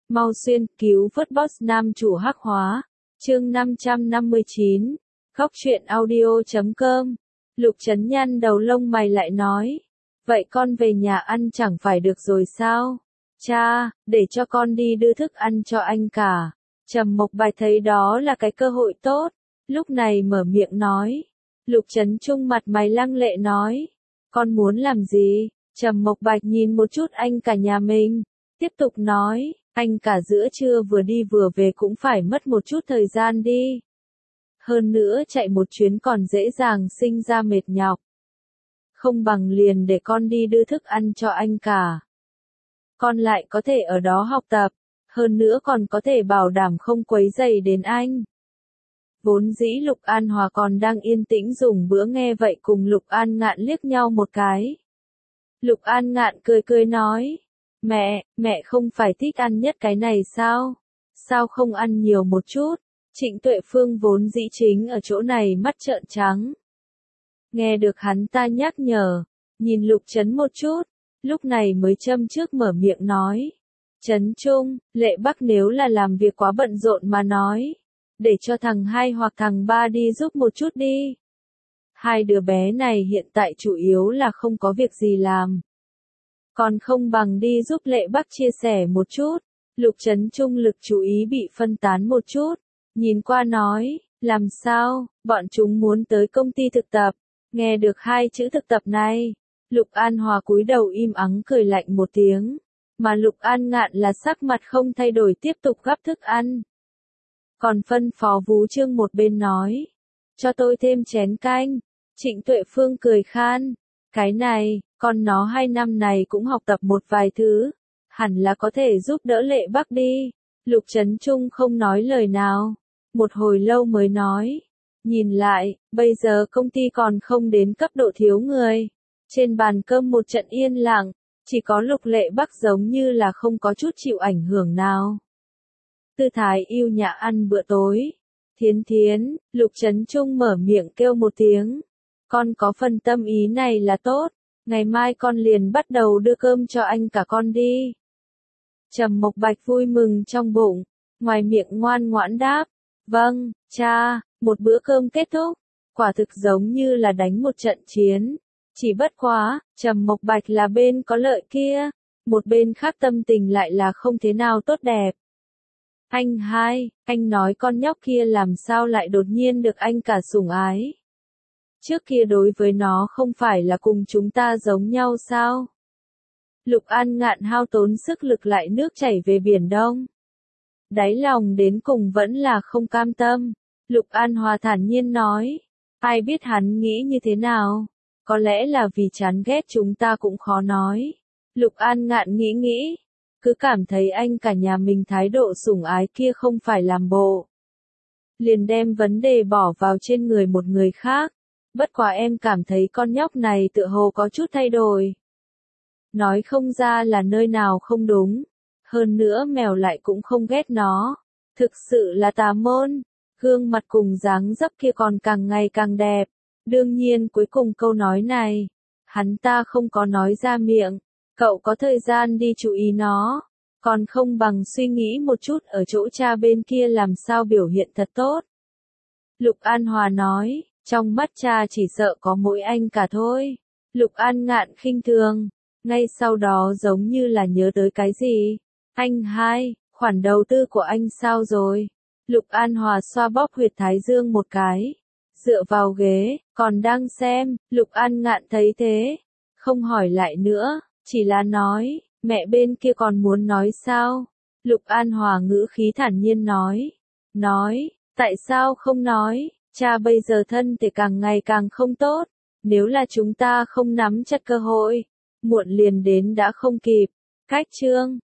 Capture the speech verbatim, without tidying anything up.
Mau xuyên cứu vớt boss nam chủ hắc hóa. Chương năm trăm năm mươi chín. Khóc chuyện audio chấm com. Lục Chấn nhăn đầu lông mày lại nói. Vậy con về nhà ăn chẳng phải được rồi sao? Cha, để cho con đi đưa thức ăn cho anh cả. Trầm Mộc Bạch thấy đó là cái cơ hội tốt. Lúc này mở miệng nói. Lục Chấn Trung mặt mày lăng lệ nói. Con muốn làm gì? Trầm Mộc Bạch nhìn một chút anh cả nhà mình. Tiếp tục nói. Anh cả giữa trưa vừa đi vừa về cũng phải mất một chút thời gian đi. Hơn nữa chạy một chuyến còn dễ dàng sinh ra mệt nhọc. Không bằng liền để con đi đưa thức ăn cho anh cả. Con lại có thể ở đó học tập. Hơn nữa còn có thể bảo đảm không quấy rầy đến anh. Vốn dĩ Lục An Hòa còn đang yên tĩnh dùng bữa nghe vậy cùng Lục An Ngạn liếc nhau một cái. Lục An Ngạn cười cười nói. Mẹ, mẹ không phải thích ăn nhất cái này sao? Sao không ăn nhiều một chút? Trịnh Tuệ Phương vốn dĩ chính ở chỗ này mắt trợn trắng. Nghe được hắn ta nhắc nhở, nhìn Lục Chấn một chút, lúc này mới châm trước mở miệng nói. Chấn Trung, Lệ Bắc nếu là làm việc quá bận rộn mà nói, để cho thằng hai hoặc thằng ba đi giúp một chút đi. Hai đứa bé này hiện tại chủ yếu là không có việc gì làm. Còn không bằng đi giúp Lệ Bắc chia sẻ một chút. Lục Chấn Trung lực chú ý bị phân tán một chút. Nhìn qua nói, làm sao, bọn chúng muốn tới công ty thực tập. Nghe được hai chữ thực tập này, Lục An Hòa cúi đầu im ắng cười lạnh một tiếng. Mà Lục An Ngạn là sắc mặt không thay đổi tiếp tục gắp thức ăn. Còn phân phó Vú Trương một bên nói. Cho tôi thêm chén canh. Trịnh Tuệ Phương cười khan. Cái này, con nó hai năm này cũng học tập một vài thứ. Hẳn là có thể giúp đỡ Lệ Bắc đi. Lục Chấn Trung không nói lời nào. Một hồi lâu mới nói. Nhìn lại, bây giờ công ty còn không đến cấp độ thiếu người. Trên bàn cơm một trận yên lặng. Chỉ có Lục Lệ Bắc giống như là không có chút chịu ảnh hưởng nào. Tư thái yêu nhã ăn bữa tối. Thiến Thiến, Lục Chấn Trung mở miệng kêu một tiếng. Con có phần tâm ý này là tốt. Ngày mai con liền bắt đầu đưa cơm cho anh cả con đi. Trầm Mộc Bạch vui mừng trong bụng. Ngoài miệng ngoan ngoãn đáp. Vâng, cha, một bữa cơm kết thúc. Quả thực giống như là đánh một trận chiến. Chỉ bất quá, Trầm Mộc Bạch là bên có lợi kia. Một bên khác tâm tình lại là không thế nào tốt đẹp. Anh hai, anh nói con nhóc kia làm sao lại đột nhiên được anh cả sủng ái. Trước kia đối với nó không phải là cùng chúng ta giống nhau sao? Lục An Ngạn hao tốn sức lực lại nước chảy về Biển Đông. Đáy lòng đến cùng vẫn là không cam tâm. Lục An Hòa thản nhiên nói. Ai biết hắn nghĩ như thế nào? Có lẽ là vì chán ghét chúng ta cũng khó nói. Lục An Ngạn nghĩ nghĩ. Cứ cảm thấy anh cả nhà mình thái độ sủng ái kia không phải làm bộ. Liền đem vấn đề bỏ vào trên người một người khác. Bất quá em cảm thấy con nhóc này tựa hồ có chút thay đổi. Nói không ra là nơi nào không đúng. Hơn nữa mèo lại cũng không ghét nó. Thực sự là tà môn. Gương mặt cùng dáng dấp kia còn càng ngày càng đẹp. Đương nhiên cuối cùng câu nói này, hắn ta không có nói ra miệng. Cậu có thời gian đi chú ý nó. Còn không bằng suy nghĩ một chút ở chỗ cha bên kia làm sao biểu hiện thật tốt. Lục An Hòa nói. Trong mắt cha chỉ sợ có mỗi anh cả thôi. Lục An Ngạn khinh thường. Ngay sau đó giống như là nhớ tới cái gì. Anh hai, khoản đầu tư của anh sao rồi? Lục An Hòa xoa bóp huyệt thái dương một cái. Dựa vào ghế, còn đang xem. Lục An Ngạn thấy thế. Không hỏi lại nữa, chỉ là nói. Mẹ bên kia còn muốn nói sao? Lục An Hòa ngữ khí thản nhiên nói. Nói, tại sao không nói? Cha bây giờ thân thể càng ngày càng không tốt. Nếu là chúng ta không nắm chặt cơ hội, muộn liền đến đã không kịp. Cách chương